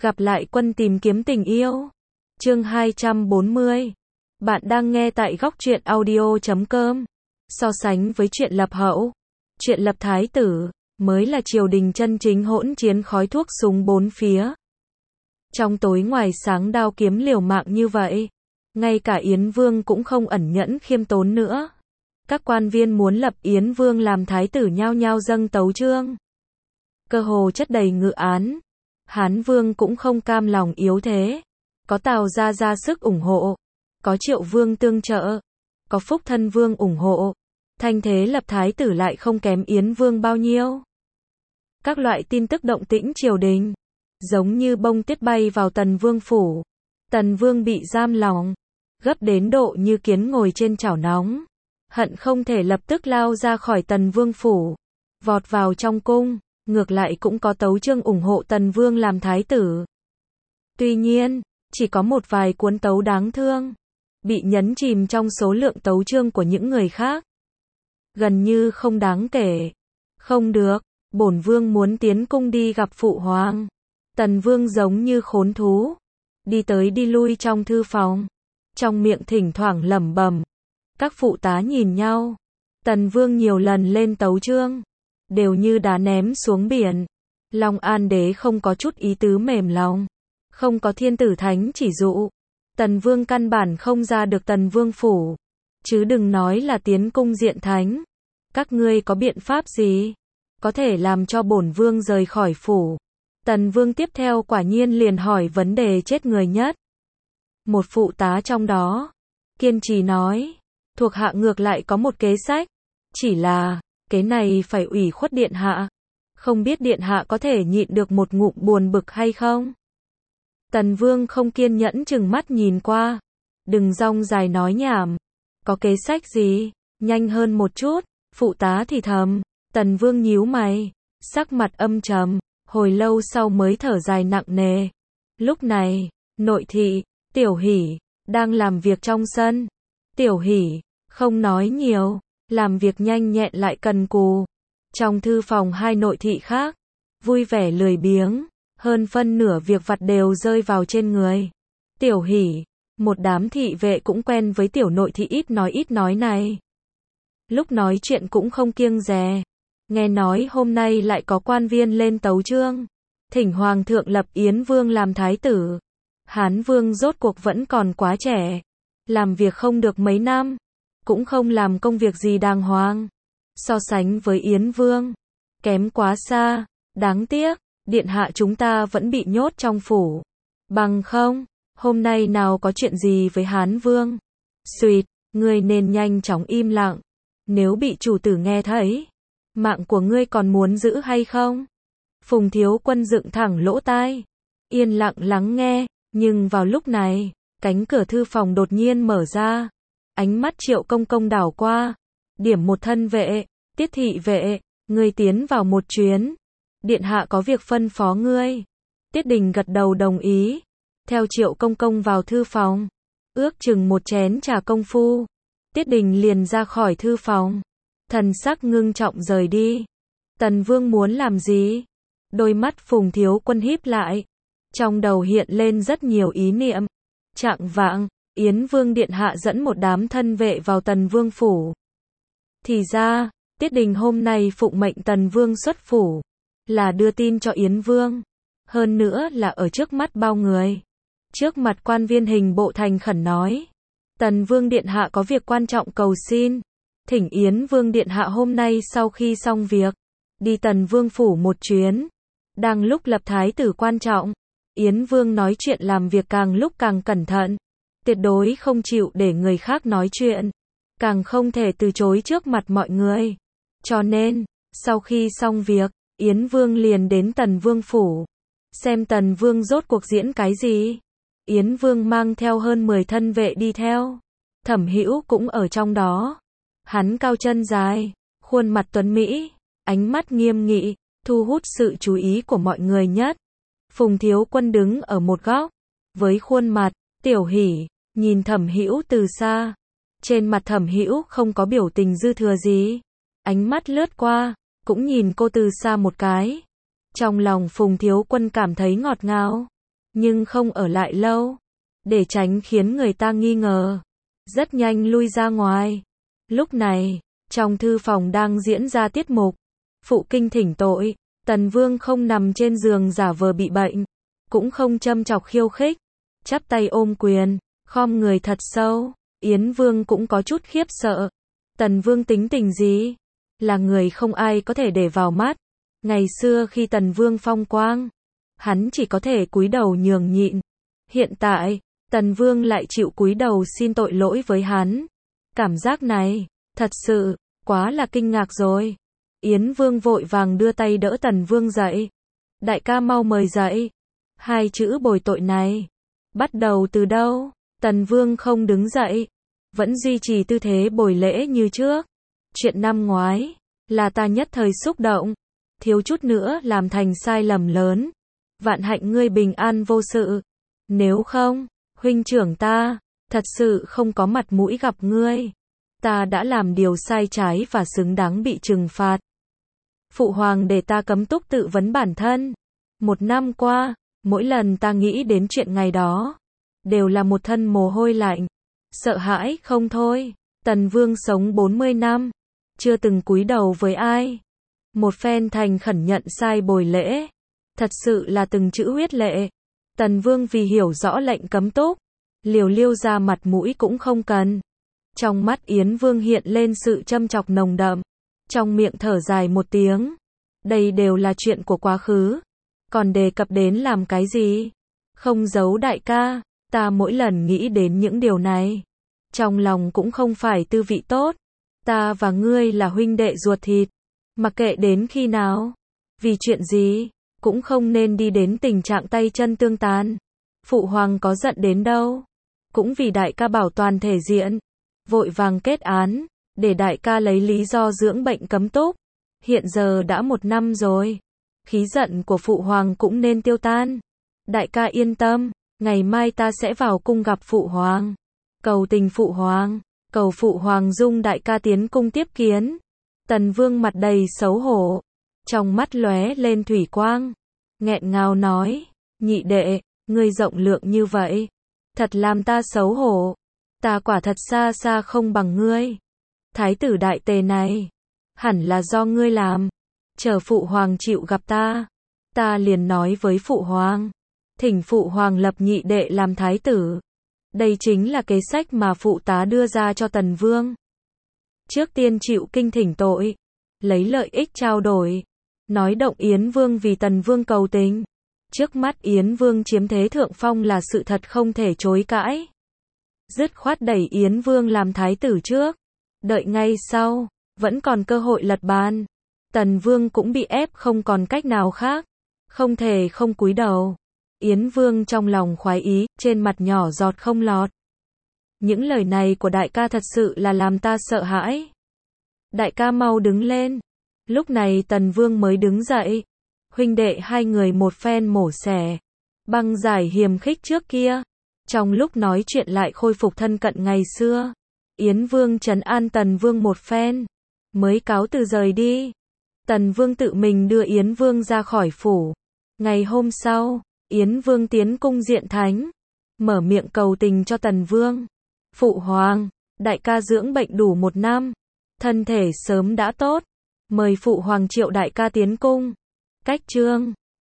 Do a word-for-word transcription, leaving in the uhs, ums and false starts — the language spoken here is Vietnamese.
Gặp lại quân tìm kiếm tình yêu. Chương hai trăm bốn mươi. Bạn đang nghe tại góc truyện audio chấm com. So sánh với chuyện lập hậu, chuyện lập thái tử mới là triều đình chân chính hỗn chiến khói thuốc súng bốn phía. Trong tối ngoài sáng đao kiếm liều mạng như vậy, ngay cả Yến Vương cũng không ẩn nhẫn khiêm tốn nữa. Các quan viên muốn lập Yến Vương làm thái tử nhao nhao dâng tấu chương. Cơ hồ chất đầy ngự án. Hán Vương cũng không cam lòng yếu thế. Có Tào gia ra sức ủng hộ, có Triệu Vương tương trợ, có Phúc Thân Vương ủng hộ. Thanh thế lập thái tử lại không kém Yến Vương bao nhiêu. Các loại tin tức động tĩnh triều đình, giống như bông tuyết bay vào Tần Vương phủ. Tần Vương bị giam lòng, gấp đến độ như kiến ngồi trên chảo nóng, hận không thể lập tức lao ra khỏi Tần Vương phủ, vọt vào trong cung. Ngược lại cũng có tấu chương ủng hộ Tần Vương làm thái tử. Tuy nhiên, chỉ có một vài cuốn tấu đáng thương, bị nhấn chìm trong số lượng tấu chương của những người khác. Gần như không đáng kể. Không được, bổn vương muốn tiến cung đi gặp phụ hoàng. Tần Vương giống như khốn thú, đi tới đi lui trong thư phòng, trong miệng thỉnh thoảng lẩm bẩm. Các phụ tá nhìn nhau. Tần Vương nhiều lần lên tấu chương, đều như đá ném xuống biển. Long An đế không có chút ý tứ mềm lòng, không có thiên tử thánh chỉ dụ, Tần Vương căn bản không ra được Tần Vương phủ, chứ đừng nói là tiến cung diện thánh. Các ngươi có biện pháp gì có thể làm cho bổn vương rời khỏi phủ? Tần Vương tiếp theo quả nhiên liền hỏi vấn đề chết người nhất. Một phụ tá trong đó kiên trì nói, thuộc hạ ngược lại có một kế sách, chỉ là cái này phải ủy khuất điện hạ, không biết điện hạ có thể nhịn được một ngụm buồn bực hay không? Tần Vương không kiên nhẫn chừng mắt nhìn qua, đừng rong dài nói nhảm, có kế sách gì, nhanh hơn một chút. Phụ tá thì thầm. Tần Vương nhíu mày, sắc mặt âm trầm, hồi lâu sau mới thở dài nặng nề. Lúc này, nội thị, Tiểu Hỷ, đang làm việc trong sân. Tiểu Hỷ, không nói nhiều, làm việc nhanh nhẹn lại cần cù. Trong thư phòng hai nội thị khác, vui vẻ lười biếng, hơn phân nửa việc vặt đều rơi vào trên người Tiểu Hỷ. Một đám thị vệ cũng quen với tiểu nội thị ít nói ít nói này. Lúc nói chuyện cũng không kiêng dè. Nghe nói hôm nay lại có quan viên lên tấu chương, thỉnh hoàng thượng lập Yến Vương làm thái tử. Hán Vương rốt cuộc vẫn còn quá trẻ, làm việc không được mấy năm, cũng không làm công việc gì đàng hoàng. So sánh với Yến Vương, kém quá xa. Đáng tiếc, điện hạ chúng ta vẫn bị nhốt trong phủ. Bằng không, hôm nay nào có chuyện gì với Hán Vương. Xuyệt, ngươi nên nhanh chóng im lặng. Nếu bị chủ tử nghe thấy, mạng của ngươi còn muốn giữ hay không? Phùng Thiếu Quân dựng thẳng lỗ tai, yên lặng lắng nghe. Nhưng vào lúc này, cánh cửa thư phòng đột nhiên mở ra. Ánh mắt Triệu Công Công đảo qua, điểm một thân vệ. Tiết thị vệ, ngươi tiến vào một chuyến. Điện hạ có việc phân phó ngươi. Tiết Đình gật đầu đồng ý, theo Triệu Công Công vào thư phòng. Ước chừng một chén trà công phu, Tiết Đình liền ra khỏi thư phòng, thần sắc ngưng trọng rời đi. Tần Vương muốn làm gì? Đôi mắt Phùng Thiếu Quân híp lại, trong đầu hiện lên rất nhiều ý niệm. Chạng vạng, Yến Vương điện hạ dẫn một đám thân vệ vào Tần Vương phủ. Thì ra, Tiết Đình hôm nay phụng mệnh Tần Vương xuất phủ, là đưa tin cho Yến Vương, hơn nữa là ở trước mắt bao người. Trước mặt quan viên hình bộ thành khẩn nói, Tần Vương điện hạ có việc quan trọng cầu xin, thỉnh Yến Vương điện hạ hôm nay sau khi xong việc, đi Tần Vương phủ một chuyến. Đang lúc lập thái tử quan trọng, Yến Vương nói chuyện làm việc càng lúc càng cẩn thận, tuyệt đối không chịu để người khác nói chuyện, càng không thể từ chối trước mặt mọi người. Cho nên, sau khi xong việc, Yến Vương liền đến Tần Vương phủ, xem Tần Vương rốt cuộc diễn cái gì. Yến Vương mang theo hơn mười thân vệ đi theo, Thẩm Hữu cũng ở trong đó. Hắn cao chân dài, khuôn mặt tuấn mỹ, ánh mắt nghiêm nghị, thu hút sự chú ý của mọi người nhất. Phùng Thiếu Quân đứng ở một góc, với khuôn mặt Tiểu Hỷ, nhìn Thẩm Hữu từ xa. Trên mặt Thẩm Hữu không có biểu tình dư thừa gì, ánh mắt lướt qua, cũng nhìn cô từ xa một cái. Trong lòng Phùng Thiếu Quân cảm thấy ngọt ngào. nhưng không ở lại lâu, để tránh khiến người ta nghi ngờ. Rất nhanh lui ra ngoài. Lúc này, trong thư phòng đang diễn ra tiết mục phụ kinh thỉnh tội. Tần Vương không nằm trên giường giả vờ bị bệnh, cũng không châm chọc khiêu khích, chắp tay ôm quyền, khom người thật sâu. Yến Vương cũng có chút khiếp sợ. Tần Vương tính tình gì? Là người không ai có thể để vào mắt. Ngày xưa khi Tần Vương phong quang, hắn chỉ có thể cúi đầu nhường nhịn. Hiện tại, Tần Vương lại chịu cúi đầu xin tội lỗi với hắn. Cảm giác này, thật sự, quá là kinh ngạc rồi. Yến Vương vội vàng đưa tay đỡ Tần Vương dậy. Đại ca mau mời dậy. Hai chữ bồi tội này, bắt đầu từ đâu? Tần Vương không đứng dậy, vẫn duy trì tư thế bồi lễ như trước. Chuyện năm ngoái, là ta nhất thời xúc động, thiếu chút nữa làm thành sai lầm lớn. Vạn hạnh ngươi bình an vô sự. Nếu không, huynh trưởng ta, thật sự không có mặt mũi gặp ngươi. Ta đã làm điều sai trái và xứng đáng bị trừng phạt. Phụ hoàng để ta cấm túc tự vấn bản thân. Một năm qua, mỗi lần ta nghĩ đến chuyện ngày đó, đều là một thân mồ hôi lạnh, sợ hãi không thôi. Tần Vương sống bốn mươi năm, chưa từng cúi đầu với ai. Một phen thành khẩn nhận sai bồi lễ, thật sự là từng chữ huyết lệ. Tần Vương vì hiểu rõ lệnh cấm túc, liều liêu ra mặt mũi cũng không cần. Trong mắt Yến Vương hiện lên sự châm chọc nồng đậm, trong miệng thở dài một tiếng. Đây đều là chuyện của quá khứ, còn đề cập đến làm cái gì? Không giấu đại ca, ta mỗi lần nghĩ đến những điều này, trong lòng cũng không phải tư vị tốt. Ta và ngươi là huynh đệ ruột thịt, mặc kệ đến khi nào, vì chuyện gì, cũng không nên đi đến tình trạng tay chân tương tàn. Phụ hoàng có giận đến đâu, cũng vì đại ca bảo toàn thể diện, vội vàng kết án, để đại ca lấy lý do dưỡng bệnh cấm túc. Hiện giờ đã một năm rồi, khí giận của phụ hoàng cũng nên tiêu tan. Đại ca yên tâm, ngày mai ta sẽ vào cung gặp phụ hoàng, cầu tình phụ hoàng, cầu phụ hoàng dung đại ca tiến cung tiếp kiến. Tần Vương mặt đầy xấu hổ, trong mắt lóe lên thủy quang, nghẹn ngào nói, nhị đệ, ngươi rộng lượng như vậy, thật làm ta xấu hổ. Ta quả thật xa xa không bằng ngươi. Thái tử đại tề này, hẳn là do ngươi làm. Chờ phụ hoàng chịu gặp ta, ta liền nói với phụ hoàng, thỉnh phụ hoàng lập nhị đệ làm thái tử. Đây chính là kế sách mà phụ tá đưa ra cho Tần Vương. Trước tiên chịu kinh thỉnh tội, lấy lợi ích trao đổi, nói động Yến Vương vì Tần Vương cầu tình. Trước mắt Yến Vương chiếm thế thượng phong là sự thật không thể chối cãi. Dứt khoát đẩy Yến Vương làm thái tử trước, đợi ngay sau, vẫn còn cơ hội lật bàn. Tần Vương cũng bị ép không còn cách nào khác, không thể không cúi đầu. Yến Vương trong lòng khoái ý, trên mặt nhỏ giọt không lọt. Những lời này của đại ca thật sự là làm ta sợ hãi. Đại ca mau đứng lên. Lúc này Tần Vương mới đứng dậy. Huynh đệ hai người một phen mổ xẻ, băng giải hiềm khích trước kia. Trong lúc nói chuyện lại khôi phục thân cận ngày xưa. Yến Vương trấn an Tần Vương một phen, mới cáo từ rời đi. Tần Vương tự mình đưa Yến Vương ra khỏi phủ. Ngày hôm sau, Yến Vương tiến cung diện thánh, mở miệng cầu tình cho Tần Vương. Phụ hoàng, đại ca dưỡng bệnh đủ một năm, thân thể sớm đã tốt, mời phụ hoàng triệu đại ca tiến cung. Cách chương